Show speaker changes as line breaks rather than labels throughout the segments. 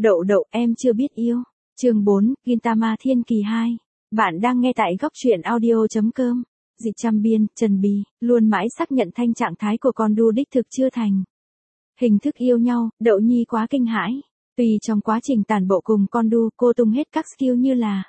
Đậu đậu em chưa biết yêu. Chương 4, Gintama Thiên Kỳ 2. Bạn đang nghe tại góc truyện audio.com. Dịch trăm biên, Trần Bì, luôn mãi xác nhận thanh trạng thái của con đu đích thực chưa thành. Hình thức yêu nhau, Đậu Nhi quá kinh hãi. Tuy trong quá trình tản bộ cùng con đu, cô tung hết các skill như là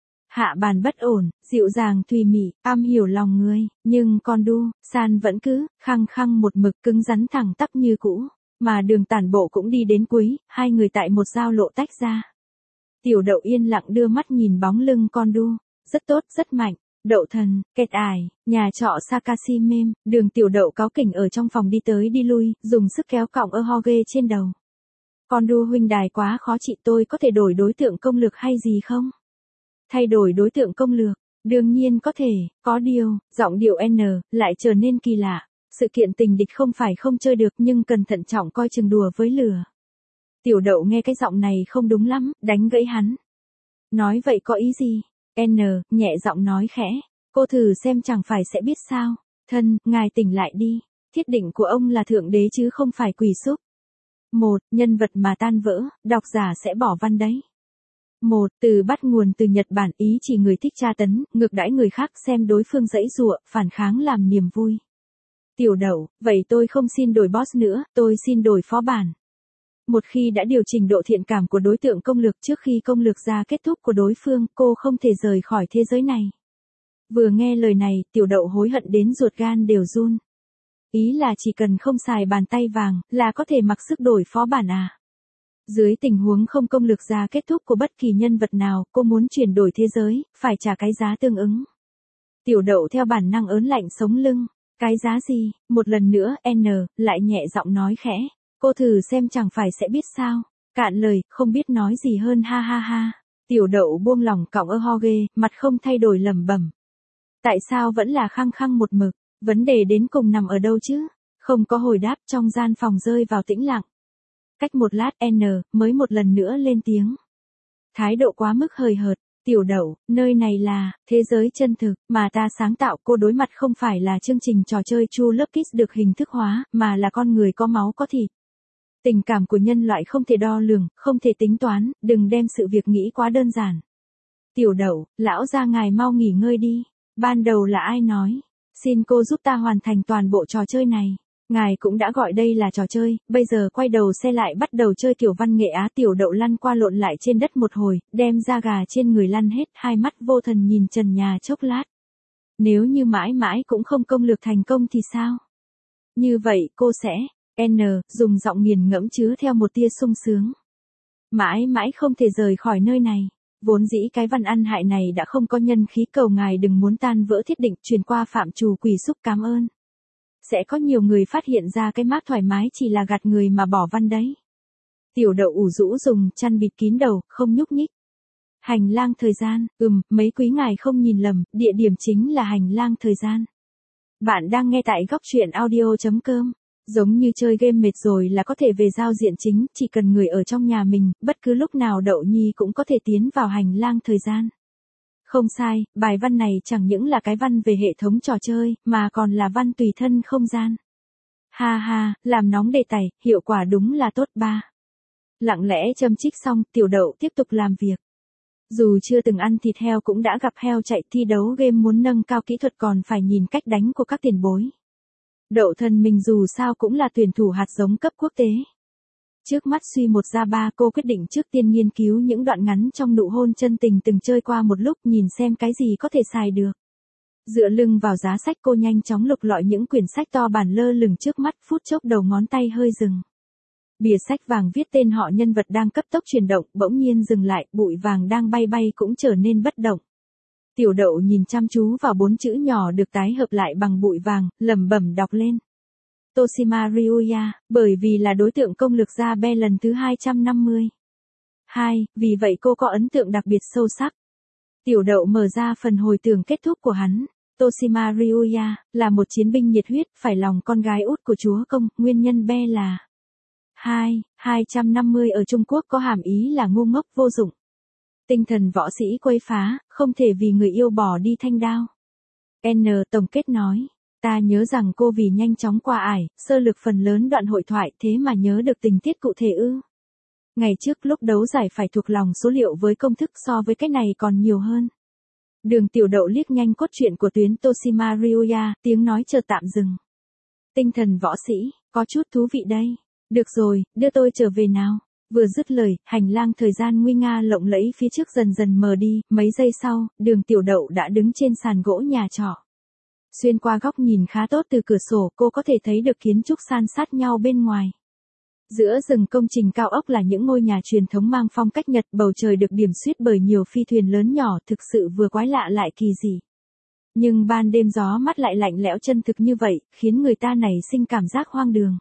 hạ bàn bất ổn, dịu dàng tùy mị, am hiểu lòng người, nhưng con đu, San vẫn cứ, khăng khăng một mực cứng rắn thẳng tắp như cũ. Mà đường tản bộ cũng đi đến cuối, hai người tại một giao lộ tách ra. Tiểu Đậu yên lặng đưa mắt nhìn bóng lưng con đu, rất tốt, rất mạnh. Đậu thần, kẹt ải, nhà trọ Sakashi mem, đường Tiểu Đậu cáu kỉnh ở trong phòng đi tới đi lui, dùng sức kéo cọng Ohoge trên đầu. Con đu huynh đài quá khó trị, tôi có thể đổi đối tượng công lược hay gì không? Thay đổi đối tượng công lược, đương nhiên có thể, có điều, giọng điệu N, lại trở nên kỳ lạ. Sự kiện tình địch không phải không chơi được nhưng cần thận trọng coi chừng đùa với lửa. Tiểu Đậu nghe cái giọng này không đúng lắm, đánh gãy hắn. Nói vậy có ý gì? N, nhẹ giọng nói khẽ. Cô thử xem chẳng phải sẽ biết sao. Thân, ngài tỉnh lại đi. Thiết định của ông là thượng đế chứ không phải quỷ súc. Một, nhân vật mà tan vỡ, độc giả sẽ bỏ văn đấy. Một, từ bắt nguồn từ Nhật Bản, ý chỉ người thích tra tấn, ngược đãi người khác xem đối phương giãy giụa, phản kháng làm niềm vui. Tiểu Đậu, vậy tôi không xin đổi boss nữa, tôi xin đổi phó bản. Một khi đã điều chỉnh độ thiện cảm của đối tượng công lược trước khi công lược ra kết thúc của đối phương, cô không thể rời khỏi thế giới này. Vừa nghe lời này, Tiểu Đậu hối hận đến ruột gan đều run. Ý là chỉ cần không xài bàn tay vàng, là có thể mặc sức đổi phó bản à? Dưới tình huống không công lược ra kết thúc của bất kỳ nhân vật nào, cô muốn chuyển đổi thế giới, phải trả cái giá tương ứng. Tiểu Đậu theo bản năng ớn lạnh sống lưng. Cái giá gì? Một lần nữa, N, lại nhẹ giọng nói khẽ. Cô thử xem chẳng phải sẽ biết sao. Cạn lời, không biết nói gì hơn ha ha ha. Tiểu Đậu buông lỏng cọng Ohoge, mặt không thay đổi lẩm bẩm. Tại sao vẫn là khăng khăng một mực? Vấn đề đến cùng nằm ở đâu chứ? Không có hồi đáp, trong gian phòng rơi vào tĩnh lặng. Cách một lát N, mới một lần nữa lên tiếng. Thái độ quá mức hời hợt. Tiểu Đậu, nơi này là thế giới chân thực mà ta sáng tạo, cô đối mặt không phải là chương trình trò chơi True Love Kiss được hình thức hóa, mà là con người có máu có thịt. Tình cảm của nhân loại không thể đo lường, không thể tính toán, đừng đem sự việc nghĩ quá đơn giản. Tiểu Đậu, lão gia ngài mau nghỉ ngơi đi. Ban đầu là ai nói? Xin cô giúp ta hoàn thành toàn bộ trò chơi này. Ngài cũng đã gọi đây là trò chơi, bây giờ quay đầu xe lại bắt đầu chơi kiểu văn nghệ á. Tiểu Đậu lăn qua lộn lại trên đất một hồi, đem da gà trên người lăn hết, hai mắt vô thần nhìn trần nhà chốc lát. Nếu như mãi mãi cũng không công lược thành công thì sao? Như vậy cô sẽ, N, dùng giọng nghiền ngẫm chứa theo một tia sung sướng. Mãi mãi không thể rời khỏi nơi này. Vốn dĩ cái văn ăn hại này đã không có nhân khí, cầu ngài đừng muốn tan vỡ thiết định, truyền qua phạm trù quỷ súc, cảm ơn. Sẽ có nhiều người phát hiện ra cái mác thoải mái chỉ là gạt người mà bỏ văn đấy. Tiểu Đậu ủ rũ dùng chăn bịt kín đầu, không nhúc nhích. Hành lang thời gian, mấy quý ngài không nhìn lầm, địa điểm chính là hành lang thời gian. Bạn đang nghe tại góc truyện audio.com. Giống như chơi game mệt rồi là có thể về giao diện chính, chỉ cần người ở trong nhà mình, bất cứ lúc nào Đậu Nhi cũng có thể tiến vào hành lang thời gian. Không sai, bài văn này chẳng những là cái văn về hệ thống trò chơi, mà còn là văn tùy thân không gian. Ha ha, làm nóng đề tài, hiệu quả đúng là tốt ba. Lặng lẽ châm chích xong, Tiểu Đậu tiếp tục làm việc. Dù chưa từng ăn thịt heo cũng đã gặp heo chạy, thi đấu game muốn nâng cao kỹ thuật còn phải nhìn cách đánh của các tiền bối. Đậu thần mình dù sao cũng là tuyển thủ hạt giống cấp quốc tế. Trước mắt suy một ra ba, cô quyết định trước tiên nghiên cứu những đoạn ngắn trong nụ hôn chân tình từng chơi qua một lúc, nhìn xem cái gì có thể xài được. Dựa lưng vào giá sách, cô nhanh chóng lục lọi những quyển sách to bản lơ lửng trước mắt, phút chốc đầu ngón tay hơi dừng. Bìa sách vàng viết tên họ nhân vật đang cấp tốc chuyển động, bỗng nhiên dừng lại, bụi vàng đang bay bay cũng trở nên bất động. Tiểu Đậu nhìn chăm chú vào 4 chữ nhỏ được tái hợp lại bằng bụi vàng, lẩm bẩm đọc lên. Toshima Ryuya, bởi vì là đối tượng công lược ra be lần thứ 250. 2, vì vậy cô có ấn tượng đặc biệt sâu sắc. Tiểu Đậu mở ra phần hồi tưởng kết thúc của hắn. Toshima Ryuya, là một chiến binh nhiệt huyết, phải lòng con gái út của chúa công, nguyên nhân be là 250 ở Trung Quốc có hàm ý là ngu ngốc vô dụng. Tinh thần võ sĩ quấy phá, không thể vì người yêu bỏ đi thanh đao. N tổng kết nói. Ta nhớ rằng cô vì nhanh chóng qua ải, sơ lược phần lớn đoạn hội thoại, thế mà nhớ được tình tiết cụ thể ư? Ngày trước lúc đấu giải phải thuộc lòng số liệu với công thức so với cái này còn nhiều hơn. Đường Tiểu Đậu liếc nhanh cốt truyện của tuyến Toshima Ryoya, tiếng nói chợt tạm dừng. Tinh thần võ sĩ, có chút thú vị đây. Được rồi, đưa tôi trở về nào. Vừa dứt lời, hành lang thời gian nguy nga lộng lẫy phía trước dần dần mờ đi, mấy giây sau, Đường Tiểu Đậu đã đứng trên sàn gỗ nhà trọ. Xuyên qua góc nhìn khá tốt từ cửa sổ, cô có thể thấy được kiến trúc san sát nhau bên ngoài. Giữa rừng công trình cao ốc là những ngôi nhà truyền thống mang phong cách Nhật, bầu trời được điểm xuyết bởi nhiều phi thuyền lớn nhỏ, thực sự vừa quái lạ lại kỳ dị. Nhưng ban đêm gió mát lại lạnh lẽo chân thực như vậy, khiến người ta nảy sinh cảm giác hoang đường.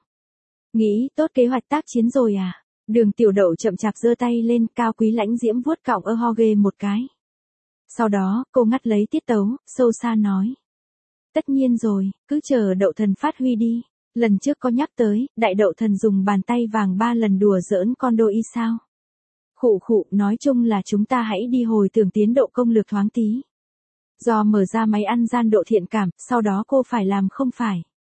Nghĩ tốt kế hoạch tác chiến rồi à? Đường Tiểu Đậu chậm chạp giơ tay lên, cao quý lãnh diễm vuốt cọng Hoge một cái. Sau đó, cô ngắt lấy tiết tấu, sâu xa nói. Tất nhiên rồi, cứ chờ Đậu thần phát huy đi. Lần trước có nhắc tới, đại Đậu thần dùng bàn tay vàng 3 lần đùa giỡn con đôi y sao? Khụ khụ, nói chung là chúng ta hãy đi hồi tưởng tiến độ công lược thoáng tí. Do mở ra máy ăn gian độ thiện cảm, sau đó cô phải làm không phải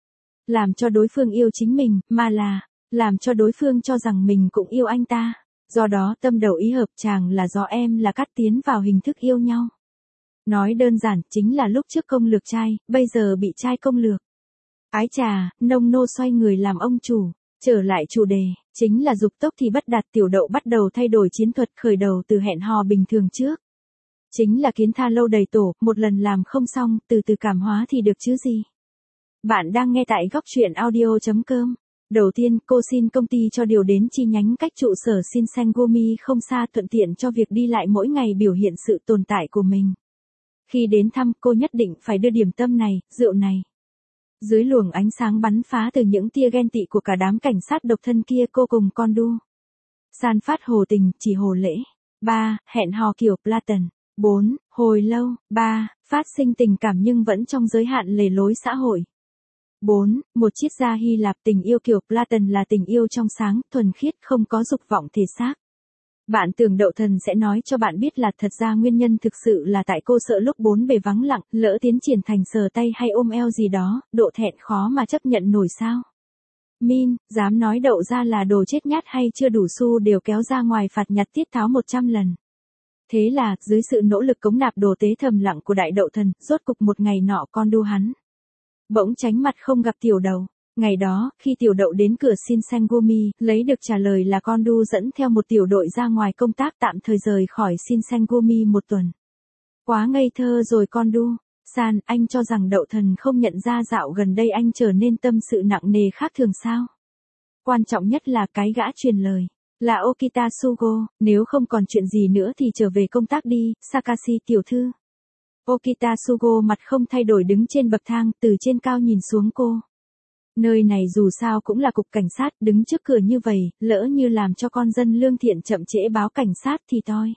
làm cho đối phương yêu chính mình, mà là làm cho đối phương cho rằng mình cũng yêu anh ta. Do đó tâm đầu ý hợp, chàng là do em là cắt tiến vào hình thức yêu nhau. Nói đơn giản, chính là lúc trước công lược trai, bây giờ bị trai công lược. Ái chà, nông nô xoay người làm ông chủ. Trở lại chủ đề, chính là dục tốc thì bất đạt. Tiểu Đậu bắt đầu thay đổi chiến thuật, khởi đầu từ hẹn hò bình thường trước. Chính là kiến tha lâu đầy tổ, một lần làm không xong, từ từ cảm hóa thì được chứ gì. Bạn đang nghe tại góc truyện audio.com. Đầu tiên, cô xin công ty cho điều đến chi nhánh cách trụ sở Shinsengumi không xa, thuận tiện cho việc đi lại mỗi ngày biểu hiện sự tồn tại của mình. Khi đến thăm, cô nhất định phải đưa điểm tâm này, rượu này. Dưới luồng ánh sáng bắn phá từ những tia ghen tị của cả đám cảnh sát độc thân kia, cô cùng con đu san phát hồ tình, chỉ hồ lễ. 3. Hẹn hò kiểu Platon. 4. Hồi lâu. 3. Phát sinh tình cảm nhưng vẫn trong giới hạn lề lối xã hội. 4. Một triết gia Hy Lạp. Tình yêu kiểu Platon là tình yêu trong sáng, thuần khiết, không có dục vọng thể xác. Bạn tưởng Đậu thần sẽ nói cho bạn biết là thật ra nguyên nhân thực sự là tại cô sợ lúc bốn bề vắng lặng, lỡ tiến triển thành sờ tay hay ôm eo gì đó, độ thẹn khó mà chấp nhận nổi sao. Min, dám nói Đậu ra là đồ chết nhát hay chưa đủ xu đều kéo ra ngoài phạt nhặt tiết tháo 100 lần. Thế là, dưới sự nỗ lực cống nạp đồ tế thầm lặng của đại Đậu thần, rốt cục một ngày nọ con đu hắn bỗng tránh mặt không gặp Tiểu Đậu. Ngày đó, khi Tiểu Đậu đến cửa Shinsengumi, lấy được trả lời là con đu dẫn theo một tiểu đội ra ngoài công tác tạm thời rời khỏi Shinsengumi 1 tuần. Quá ngây thơ rồi con đu. San, anh cho rằng Đậu thần không nhận ra dạo gần đây anh trở nên tâm sự nặng nề khác thường sao? Quan trọng nhất là cái gã truyền lời. Là Okita Sugo, nếu không còn chuyện gì nữa thì trở về công tác đi, Sakashi tiểu thư. Okita Sugo mặt không thay đổi đứng trên bậc thang, từ trên cao nhìn xuống cô. Nơi này dù sao cũng là cục cảnh sát, đứng trước cửa như vậy, lỡ như làm cho con dân lương thiện chậm trễ báo cảnh sát thì toi.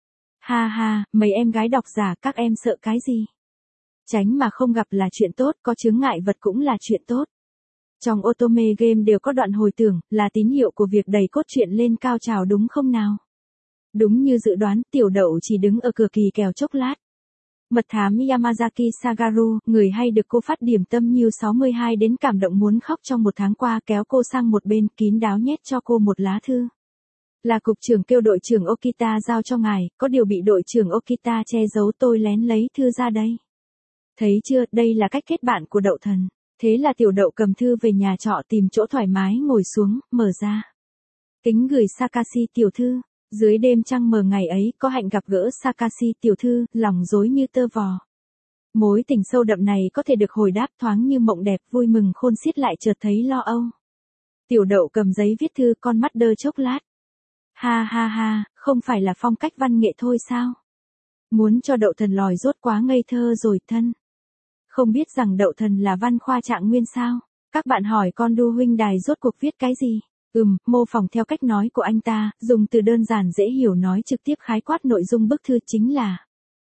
Ha ha, mấy em gái độc giả các em sợ cái gì? Tránh mà không gặp là chuyện tốt, có chướng ngại vật cũng là chuyện tốt. Trong Otome game đều có đoạn hồi tưởng, là tín hiệu của việc đẩy cốt truyện lên cao trào đúng không nào? Đúng như dự đoán, Tiểu Đậu chỉ đứng ở cửa kỳ kèo chốc lát. Mật thám Yamazaki Sagaru, người hay được cô phát điểm tâm như 62 đến cảm động muốn khóc trong 1 tháng qua, kéo cô sang một bên, kín đáo nhét cho cô một lá thư. Là cục trưởng kêu đội trưởng Okita giao cho ngài, có điều bị đội trưởng Okita che giấu, tôi lén lấy thư ra đây. Thấy chưa, đây là cách kết bạn của Đậu thần. Thế là Tiểu Đậu cầm thư về nhà trọ, tìm chỗ thoải mái ngồi xuống, mở ra. Kính gửi Sakashi tiểu thư. Dưới đêm trăng mờ ngày ấy, có hạnh gặp gỡ Sakashi tiểu thư, lòng rối như tơ vò. Mối tình sâu đậm này có thể được hồi đáp thoáng như mộng đẹp, vui mừng khôn xiết lại chợt thấy lo âu. Tiểu Đậu cầm giấy viết thư, con mắt đơ chốc lát. Ha ha ha, không phải là phong cách văn nghệ thôi sao? Muốn cho Đậu thần lòi rốt quá ngây thơ rồi thân. Không biết rằng Đậu thần là văn khoa trạng nguyên sao? Các bạn hỏi con đu huynh đài rốt cuộc viết cái gì? Mô phỏng theo cách nói của anh ta, dùng từ đơn giản dễ hiểu nói trực tiếp khái quát nội dung bức thư chính là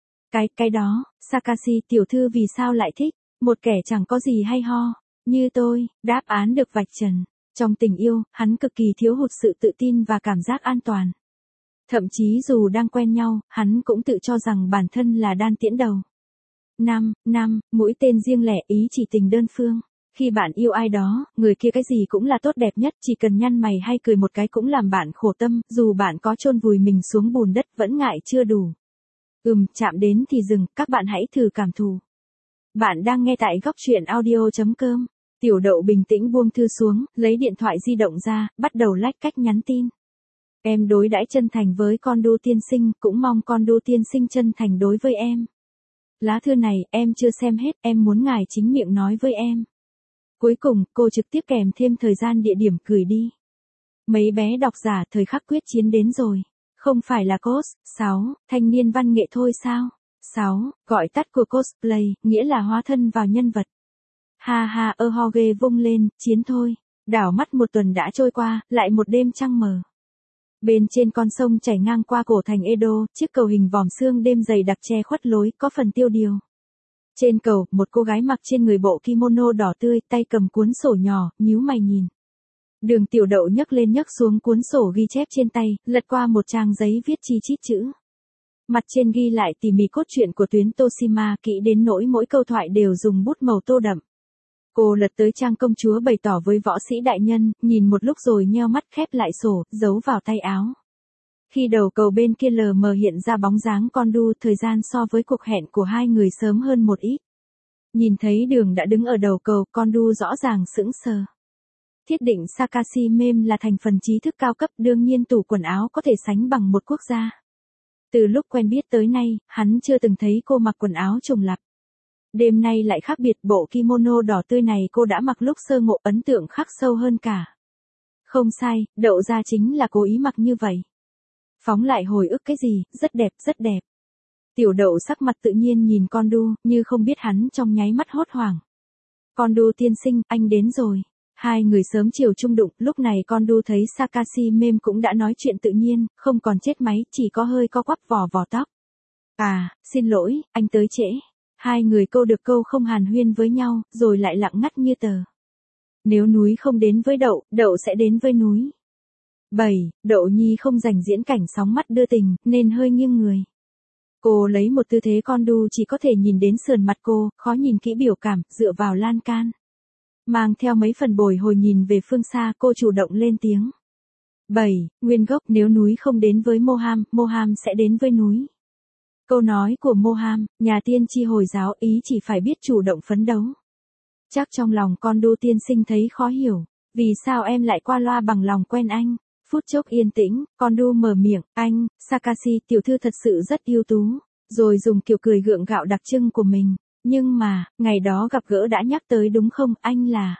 cái đó, Sakashi tiểu thư vì sao lại thích, một kẻ chẳng có gì hay ho, như tôi, đáp án được vạch trần. Trong tình yêu, hắn cực kỳ thiếu hụt sự tự tin và cảm giác an toàn. Thậm chí dù đang quen nhau, hắn cũng tự cho rằng bản thân là đan tiễn đầu. Mũi tên riêng lẻ, ý chỉ tình đơn phương. Khi bạn yêu ai đó, người kia cái gì cũng là tốt đẹp nhất, chỉ cần nhăn mày hay cười một cái cũng làm bạn khổ tâm, dù bạn có chôn vùi mình xuống bùn đất vẫn ngại chưa đủ. Chạm đến thì dừng, các bạn hãy thử cảm thụ. Bạn đang nghe tại góc truyện audio.com. Tiểu Đậu bình tĩnh buông thư xuống, lấy điện thoại di động ra, bắt đầu lách cách nhắn tin. Em đối đãi chân thành với con đu tiên sinh, cũng mong con đu tiên sinh chân thành đối với em. Lá thư này, em chưa xem hết, em muốn ngài chính miệng nói với em. Cuối cùng, cô trực tiếp kèm thêm thời gian địa điểm gửi đi. Mấy bé độc giả thời khắc quyết chiến đến rồi. Không phải là cos, 6, thanh niên văn nghệ thôi sao? 6, gọi tắt của cosplay, nghĩa là hóa thân vào nhân vật. Ha ha Hoge vung lên, chiến thôi. Đảo mắt một tuần đã trôi qua, lại một đêm trăng mờ. Bên trên con sông chảy ngang qua cổ thành Edo, chiếc cầu hình vòm xương đêm dày đặc che khuất lối, có phần tiêu điều. Trên cầu, một cô gái mặc trên người bộ kimono đỏ tươi, tay cầm cuốn sổ nhỏ, nhíu mày nhìn. Đường Tiểu Đậu nhấc lên nhấc xuống cuốn sổ ghi chép trên tay, lật qua một trang giấy viết chi chít chữ. Mặt trên ghi lại tỉ mỉ cốt truyện của tuyến Toshima, kỹ đến nỗi mỗi câu thoại đều dùng bút màu tô đậm. Cô lật tới trang công chúa bày tỏ với võ sĩ đại nhân, nhìn một lúc rồi nheo mắt khép lại sổ, giấu vào tay áo. Khi đầu cầu bên kia lờ mờ hiện ra bóng dáng con đu, thời gian so với cuộc hẹn của hai người sớm hơn một ít. Nhìn thấy Đường đã đứng ở đầu cầu, con đu rõ ràng sững sờ. Thiết định Sakashi Mem là thành phần trí thức cao cấp, đương nhiên tủ quần áo có thể sánh bằng một quốc gia. Từ lúc quen biết tới nay, hắn chưa từng thấy cô mặc quần áo trùng lặp. Đêm nay lại khác biệt, bộ kimono đỏ tươi này cô đã mặc lúc sơ ngộ, ấn tượng khắc sâu hơn cả. Không sai, Đậu ra chính là cố ý mặc như vậy. Phóng lại hồi ức cái gì, rất đẹp, rất đẹp. Tiểu Đậu sắc mặt tự nhiên nhìn con đu, như không biết hắn trong nháy mắt hốt hoảng. Con đu tiên sinh, anh đến rồi. Hai người sớm chiều chung đụng, lúc này con đu thấy Sakashi Mem cũng đã nói chuyện tự nhiên, không còn chết máy, chỉ có hơi co quắp vò vò tóc. À, xin lỗi, anh tới trễ. Hai người câu được câu không hàn huyên với nhau, rồi lại lặng ngắt như tờ. Nếu núi không đến với Đậu, Đậu sẽ đến với núi. 7. Đậu Nhi không dành diễn cảnh sóng mắt đưa tình, nên hơi nghiêng người. Cô lấy một tư thế con đu chỉ có thể nhìn đến sườn mặt cô, khó nhìn kỹ biểu cảm, dựa vào lan can. Mang theo mấy phần bồi hồi nhìn về phương xa, cô chủ động lên tiếng. 7. Nguyên gốc, nếu núi không đến với Moham, Moham sẽ đến với núi. Câu nói của Moham, nhà tiên tri Hồi giáo, ý chỉ phải biết chủ động phấn đấu. Chắc trong lòng con đu tiên sinh thấy khó hiểu, vì sao em lại qua loa bằng lòng quen anh. Phút chốc yên tĩnh, con đu mở miệng, anh, Sakashi tiểu thư thật sự rất ưu tú, rồi dùng kiểu cười gượng gạo đặc trưng của mình. Nhưng mà, ngày đó gặp gỡ đã nhắc tới đúng không, anh là...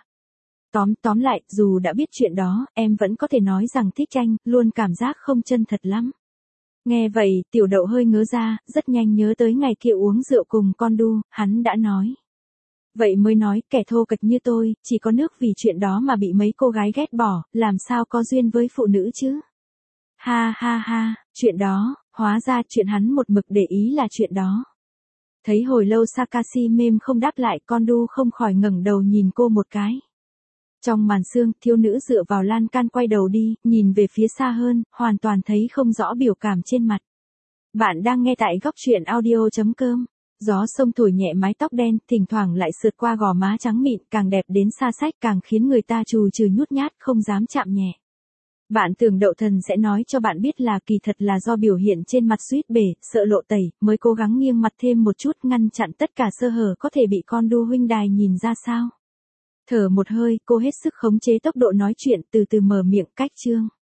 Tóm lại, dù đã biết chuyện đó, em vẫn có thể nói rằng thích anh, luôn cảm giác không chân thật lắm. Nghe vậy, Tiểu Đậu hơi ngớ ra, rất nhanh nhớ tới ngày kia uống rượu cùng con đu, hắn đã nói. Vậy mới nói, kẻ thô kệch như tôi, chỉ có nước vì chuyện đó mà bị mấy cô gái ghét bỏ, làm sao có duyên với phụ nữ chứ? Ha ha ha, chuyện đó, hóa ra chuyện hắn một mực để ý là chuyện đó. Thấy hồi lâu Sakashi Mem không đáp lại, con đu không khỏi ngẩng đầu nhìn cô một cái. Trong màn sương, thiếu nữ dựa vào lan can quay đầu đi, nhìn về phía xa hơn, hoàn toàn thấy không rõ biểu cảm trên mặt. Bạn đang nghe tại góc truyện audio.com. Gió sông thổi nhẹ mái tóc đen, thỉnh thoảng lại sượt qua gò má trắng mịn, càng đẹp đến xa xách, càng khiến người ta trù trừ nhút nhát, không dám chạm nhẹ. Bạn tưởng Đậu Thần sẽ nói cho bạn biết là kỳ thật là do biểu hiện trên mặt suýt bể, sợ lộ tẩy, mới cố gắng nghiêng mặt thêm một chút, ngăn chặn tất cả sơ hở có thể bị con đu huynh đài nhìn ra sao. Thở một hơi, cô hết sức khống chế tốc độ nói chuyện, từ từ mở miệng, cách chương.